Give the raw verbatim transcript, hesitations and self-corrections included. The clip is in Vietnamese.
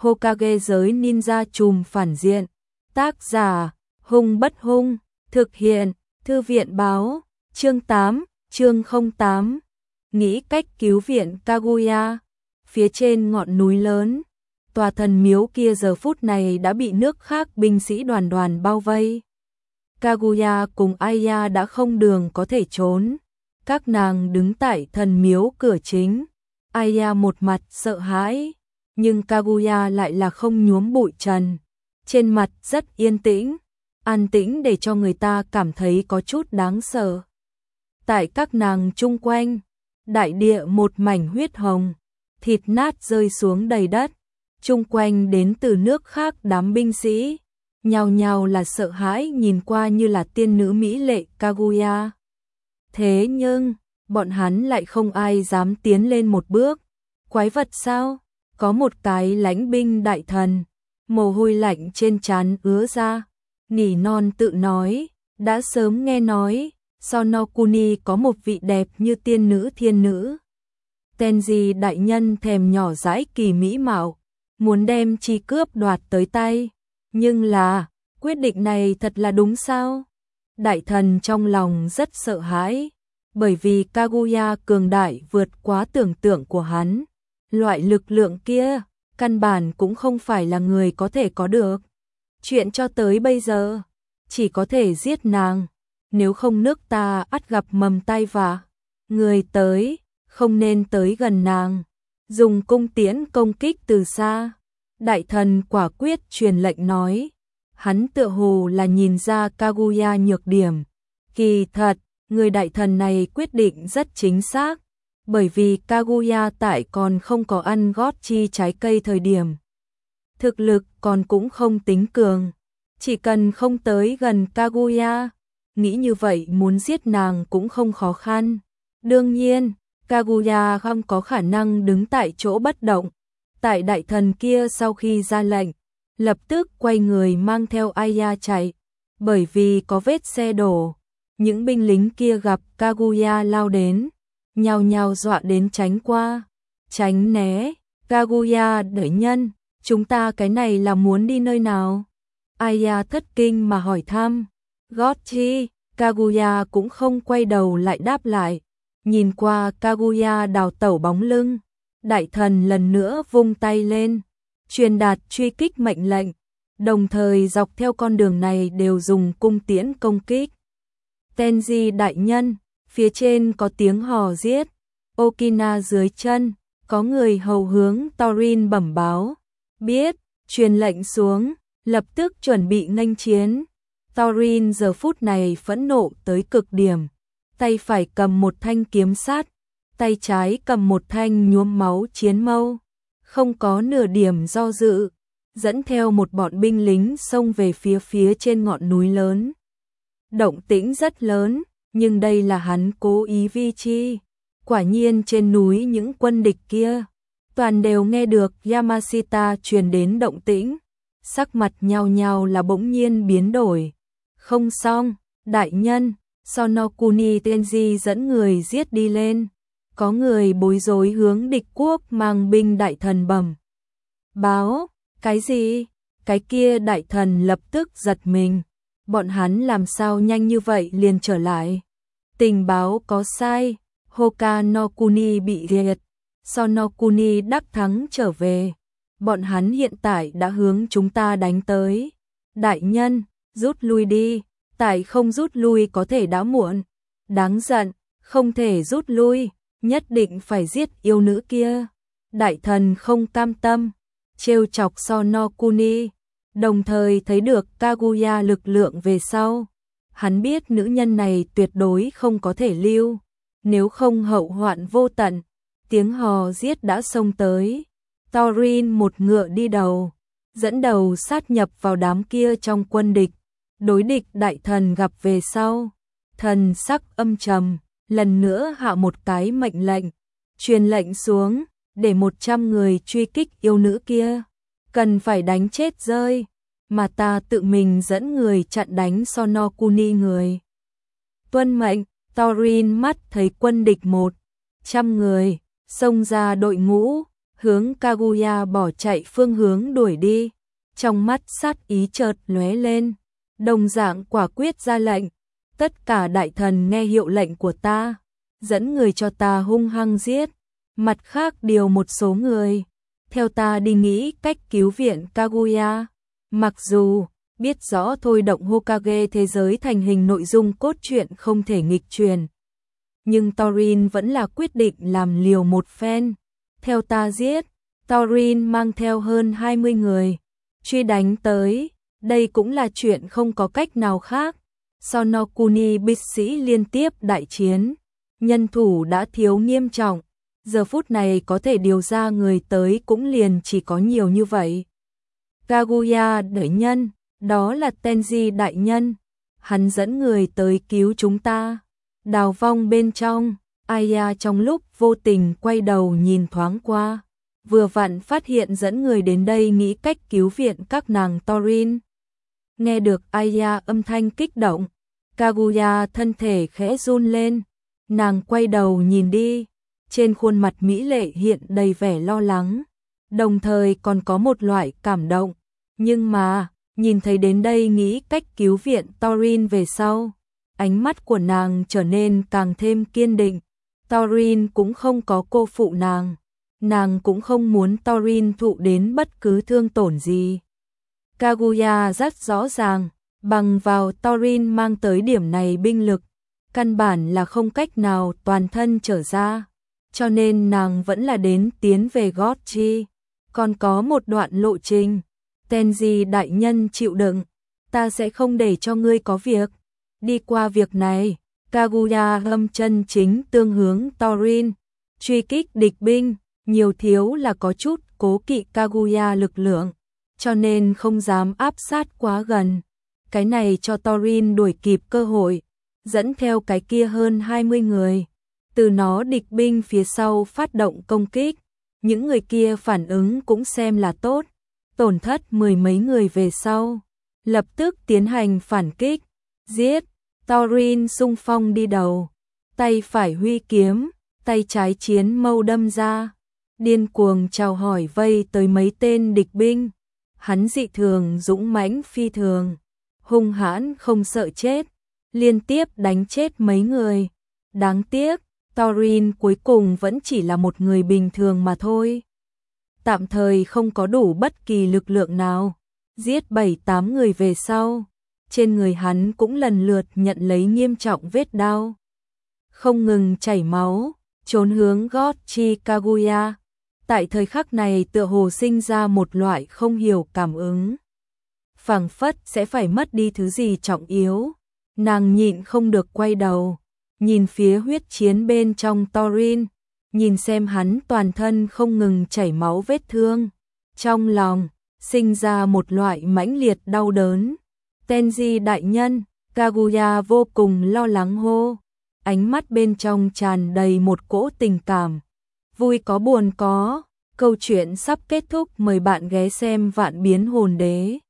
Hokage giới ninja trùm phản diện. Tác giả, Hung Bất Hung, thực hiện, Thư viện báo, chương tám, chương không tám. Nghĩ cách cứu viện Kaguya. Phía trên ngọn núi lớn, tòa thần miếu kia giờ phút này đã bị nước khác binh sĩ đoàn đoàn bao vây. Kaguya cùng Aya đã không đường có thể trốn. Các nàng đứng tại thần miếu cửa chính. Aya một mặt sợ hãi, nhưng Kaguya lại là không nhuốm bụi trần. Trên mặt rất yên tĩnh, an tĩnh để cho người ta cảm thấy có chút đáng sợ. Tại các nàng chung quanh, đại địa một mảnh huyết hồng, thịt nát rơi xuống đầy đất. Chung quanh đến từ nước khác đám binh sĩ, nhao nhao là sợ hãi nhìn qua như là tiên nữ mỹ lệ Kaguya. Thế nhưng, bọn hắn lại không ai dám tiến lên một bước. Quái vật sao? Có một cái lãnh binh đại thần, mồ hôi lạnh trên trán ứa ra, nỉ non tự nói, đã sớm nghe nói, Sonokuni có một vị đẹp như tiên nữ thiên nữ. Tenji đại nhân thèm nhỏ dãi kỳ mỹ mạo, muốn đem chi cướp đoạt tới tay, nhưng là, quyết định này thật là đúng sao? Đại thần trong lòng rất sợ hãi, bởi vì Kaguya cường đại vượt quá tưởng tượng của hắn. Loại lực lượng kia, căn bản cũng không phải là người có thể có được. Chuyện cho tới bây giờ, chỉ có thể giết nàng, nếu không nước ta ắt gặp mầm tai vạ. Người tới, không nên tới gần nàng, dùng cung tiễn công kích từ xa. Đại thần quả quyết truyền lệnh nói, hắn tựa hồ là nhìn ra Kaguya nhược điểm. Kỳ thật, người đại thần này quyết định rất chính xác, bởi vì Kaguya tại còn không có ăn gót chi trái cây thời điểm. Thực lực còn cũng không tính cường, chỉ cần không tới gần Kaguya, nghĩ như vậy muốn giết nàng cũng không khó khăn. Đương nhiên, Kaguya không có khả năng đứng tại chỗ bất động. Tại đại thần kia sau khi ra lệnh, lập tức quay người mang theo Aya chạy, bởi vì có vết xe đổ. Những binh lính kia gặp Kaguya lao đến, nhao nhao dọa đến tránh qua, tránh né. Kaguya đợi nhân, chúng ta cái này là muốn đi nơi nào? Aya thất kinh mà hỏi thăm. Gót chi? Kaguya cũng không quay đầu lại đáp lại, nhìn qua Kaguya đào tẩu bóng lưng. Đại thần lần nữa vung tay lên, truyền đạt truy kích mệnh lệnh, đồng thời dọc theo con đường này đều dùng cung tiễn công kích. Tenji đại nhân, phía trên có tiếng hò giết. Okina dưới chân, có người hầu hướng Thorin bẩm báo. Biết, truyền lệnh xuống, lập tức chuẩn bị nghênh chiến. Thorin giờ phút này phẫn nộ tới cực điểm, tay phải cầm một thanh kiếm sắt, tay trái cầm một thanh nhuốm máu chiến mâu, không có nửa điểm do dự, dẫn theo một bọn binh lính xông về phía phía trên ngọn núi lớn. Động tĩnh rất lớn, nhưng đây là hắn cố ý vi chi. Quả nhiên trên núi những quân địch kia, toàn đều nghe được Yamashita truyền đến động tĩnh, sắc mặt nhao nhao là bỗng nhiên biến đổi. Không xong, đại nhân, Sonokuni Tenji dẫn người giết đi lên. Có người bối rối hướng địch quốc mang binh đại thần bẩm báo. Cái gì? Cái kia đại thần lập tức giật mình. Bọn hắn làm sao nhanh như vậy liền trở lại? Tình báo có sai, Hoka no Kuni bị diệt, Sonokuni đắc thắng trở về. Bọn hắn hiện tại đã hướng chúng ta đánh tới. Đại nhân, rút lui đi, tại không rút lui có thể đã muộn. Đáng giận, không thể rút lui, nhất định phải giết yêu nữ kia. Đại thần không cam tâm, trêu chọc Sonokuni, đồng thời thấy được Kaguya lực lượng về sau. Hắn biết nữ nhân này tuyệt đối không có thể lưu, nếu không hậu hoạn vô tận. Tiếng hò giết đã xông tới. Thorin một ngựa đi đầu, dẫn đầu sát nhập vào đám kia trong quân địch. Đối địch đại thần gặp về sau, thần sắc âm trầm, lần nữa hạ một cái mệnh lệnh, truyền lệnh xuống, để một trăm người truy kích yêu nữ kia, cần phải đánh chết rơi, mà ta tự mình dẫn người chặn đánh Sonokuni người. Tuân mệnh. Thorin mắt thấy quân địch một trăm người, xông ra đội ngũ, hướng Kaguya bỏ chạy phương hướng đuổi đi. Trong mắt sát ý chợt lóe lên, đồng dạng quả quyết ra lệnh, tất cả đại thần nghe hiệu lệnh của ta, dẫn người cho ta hung hăng giết, mặt khác điều một số người, theo ta đi nghĩ cách cứu viện Kaguya. Mặc dù biết rõ thôi động Hokage thế giới thành hình nội dung cốt truyện không thể nghịch truyền, nhưng Thorin vẫn là quyết định làm liều một phen. Theo ta giết, Thorin mang theo hơn hai mươi người, truy đánh tới, đây cũng là chuyện không có cách nào khác. Sonokuni binh sĩ liên tiếp đại chiến, nhân thủ đã thiếu nghiêm trọng, giờ phút này có thể điều ra người tới cũng liền chỉ có nhiều như vậy. Kaguya đại nhân, đó là Tenji đại nhân, hắn dẫn người tới cứu chúng ta. Đào vong bên trong, Aya trong lúc vô tình quay đầu nhìn thoáng qua, vừa vặn phát hiện dẫn người đến đây nghĩ cách cứu viện các nàng Thorin. Nghe được Aya âm thanh kích động, Kaguya thân thể khẽ run lên, nàng quay đầu nhìn đi, trên khuôn mặt mỹ lệ hiện đầy vẻ lo lắng, đồng thời còn có một loại cảm động, nhưng mà, nhìn thấy đến đây nghĩ cách cứu viện Thorin về sau, ánh mắt của nàng trở nên càng thêm kiên định. Thorin cũng không có cô phụ nàng, nàng cũng không muốn Thorin thụ đến bất cứ thương tổn gì. Kaguya rất rõ ràng, bằng vào Thorin mang tới điểm này binh lực, căn bản là không cách nào toàn thân trở ra, cho nên nàng vẫn là đến tiến về Gót Chi, còn có một đoạn lộ trình. Tenji đại nhân chịu đựng, ta sẽ không để cho ngươi có việc. Đi qua việc này, Kaguya âm chân chính tương hướng Thorin, truy kích địch binh, nhiều thiếu là có chút cố kỵ Kaguya lực lượng, cho nên không dám áp sát quá gần. Cái này cho Thorin đuổi kịp cơ hội, dẫn theo cái kia hơn hai mươi người, từ nó địch binh phía sau phát động công kích, những người kia phản ứng cũng xem là tốt, tổn thất mười mấy người về sau, lập tức tiến hành phản kích, giết. Thorin xung phong đi đầu, tay phải huy kiếm, tay trái chiến mâu đâm ra, điên cuồng chào hỏi vây tới mấy tên địch binh. Hắn dị thường dũng mãnh phi thường, hung hãn không sợ chết, liên tiếp đánh chết mấy người. Đáng tiếc, Thorin cuối cùng vẫn chỉ là một người bình thường mà thôi. Tạm thời không có đủ bất kỳ lực lượng nào, giết bảy tám người về sau. Trên người hắn cũng lần lượt nhận lấy nghiêm trọng vết đau, không ngừng chảy máu, trốn hướng Gót Chi. Kaguya tại thời khắc này tựa hồ sinh ra một loại không hiểu cảm ứng, phảng phất sẽ phải mất đi thứ gì trọng yếu. Nàng nhịn không được quay đầu, nhìn phía huyết chiến bên trong Thorin, nhìn xem hắn toàn thân không ngừng chảy máu vết thương, trong lòng sinh ra một loại mãnh liệt đau đớn. Tenji đại nhân, Kaguya vô cùng lo lắng hô, ánh mắt bên trong tràn đầy một cỗ tình cảm, vui có buồn có. Câu chuyện sắp kết thúc, mời bạn ghé xem Vạn Biến Hồn Đế.